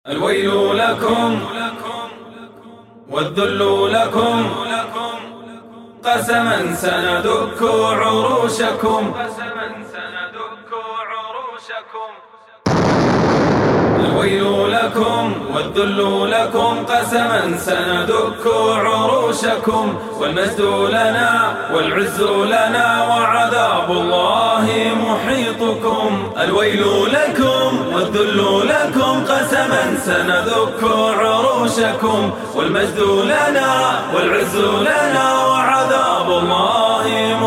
الويل لكم والذل لكم، قسما سندك عروشكم. الويل لكم والذل لكم، قسما سندك عروشكم. والمجد لنا والعز لنا، وعذاب الله محيطكم. الويل لكم والذل لكم، قسما سندك عروشكم. والمجد لنا والعز لنا، وعذاب الله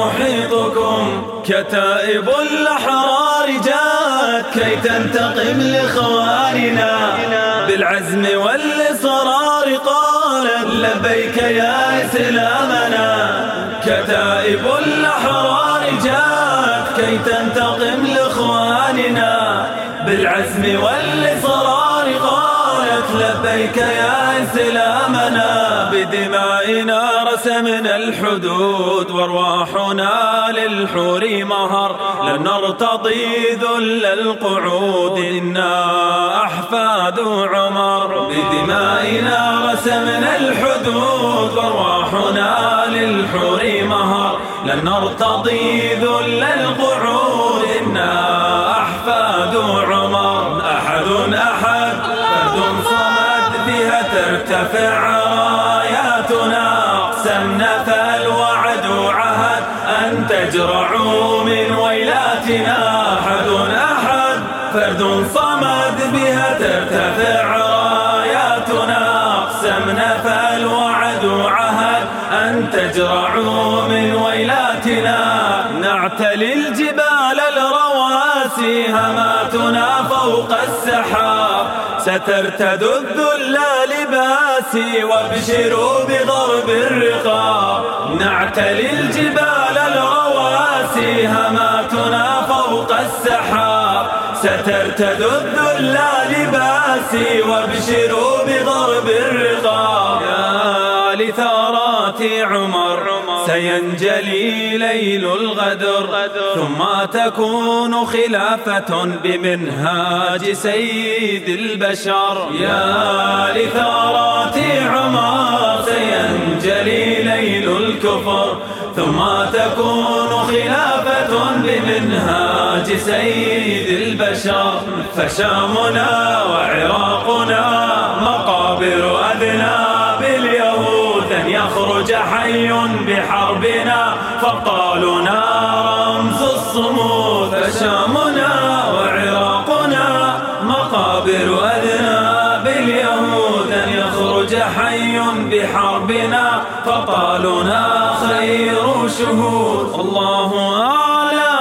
محيطكم. كتائب الأحرار جاءت كي تنتقم لإخواننا، بالعزم والإصرار قالت لبيك يا إسلامنا. كتائب الأحرار جاءت كي تنتقم لإخواننا، بالعزم والإصرار قالت لبيك يا إسلامنا. بدمائنا رسمنا الحدود، وارواحنا للحور مهر. لن نرتضي ذل القعود، إنا أحفاد عمر. بدمائنا رسمنا الحدود، وارواحنا للحور مهر. لن نرتضي ذل القعود، إنا أحفاد عمر. أحد أحد فرد صمد، بها ترتفع راياتنا. أقسمنا فالوعد عهد أن تجرعوا من ويلاتنا. أحد أحد فرد صمد، بها ترتفع راياتنا. أقسمنا فالوعد عهد أن تجرعوا من ويلاتنا. نعتلي الجبال الرواسي، هماتنا فوق السحاب. سترتد الذل لباسي، وابشروا بضرب الرقاب. نعتلي الجبال الرواسي، هماتنا فوق السحاب. سترتد الذل لباسي، وابشروا بضرب الرقاب. يا لثارات عمر سينجلي ليل الغدر، ثم تكون خلافة بمنهاج سيد البشر. يا لثارات عمر سينجلي ليل الكفر، ثم تكون خلافة بمنهاج سيد البشر. فشامنا وعراقنا مقابر أذناب اليهود، أن يخرج حي بحربنا، فابطالنا رمز الصمود. فشامنا وعراقنا مقابر أذناب اليهود، أن يخرج حي بحربنا، فابطالنا خير شهود. الله أعلى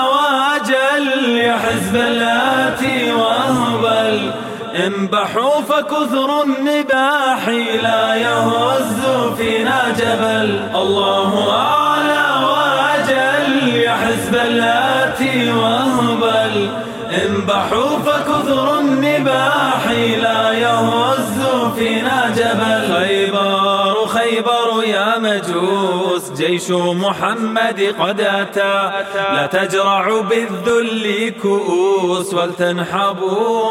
وأجل، يا حزب اللاتي وهبل. انبحوا فكثر النباح، لا يهز فينا جبل. الله أعلى وأجل، يا حزب اللاتي وهبل. انبحوا فكثر النباح، لا يهز فينا جبل. خيبر خيبر يا مجوس، جيش محمد قد أتى. لا تجرع بالذل كؤوس، ولتنحبوا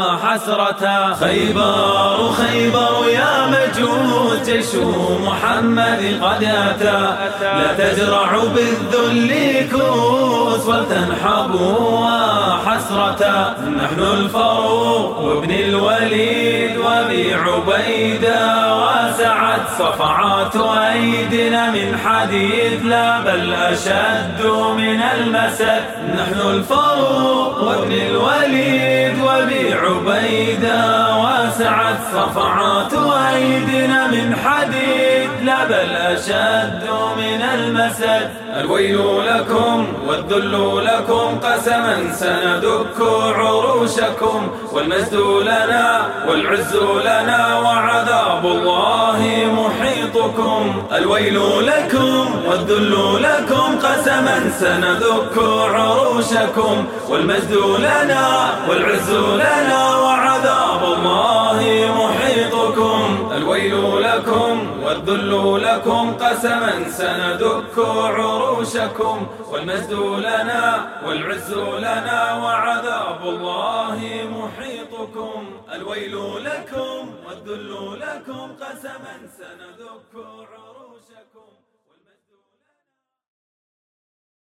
حسرة. خيبر خيبر يا مجوس، جيش محمد قد أتى. لا تجرع بالذل كؤوس، ولتنحبوا حسرة. نحن الفاروق وابن الوليد وابي عبيدة وسعد، صفعات أيدنا من حديد، لا بل أشد من المسد. نحن الفاروق وابن الوليد وابي عبيدة وسعد، صفعات أيدنا من حديد، لا بل أشد من المسد. الويل لكم والذل لكم، قسما سندك عروشكم. والمجد لنا والعز لنا، وعذاب الله محيطكم. الويل لكم والذل لكم، قسما سندك عروشكم. والمجد لنا والعز لنا، وعذاب الله محيطكم. الويل لكم والذل لكم قسما سندك عروشكم، والمجد لنا والعز لنا وعذاب الله محيطكم. الويل لكم والذل لكم قسما سندك عروشكم.